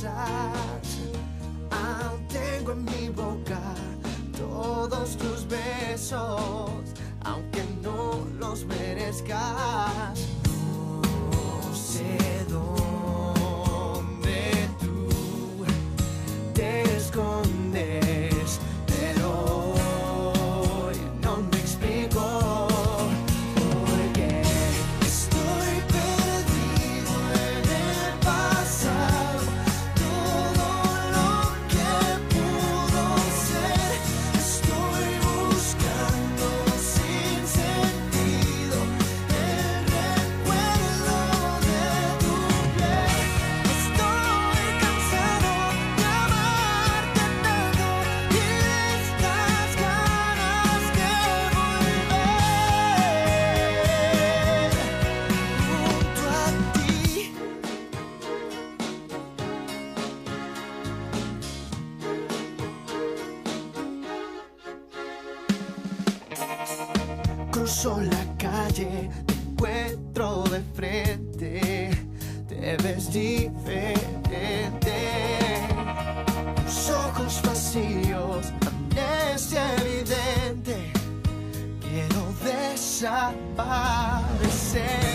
besas. Aún tengo en mi boca todos tus besos, aunque no los merezcas. No sé dónde tú te escondes, pero hoy no me explico por qué estoy perdido en el pasado. Todo lo que pudo ser, estoy buscando sin sentido el recuerdo de tu piel. Estoy cansado de amarte tanto y de estas ganas de volver junto a ti. Cruzo la calle, te encuentro de frente, te ves diferente. Tus ojos vacíos, amnesia evidente, quiero desaparecer.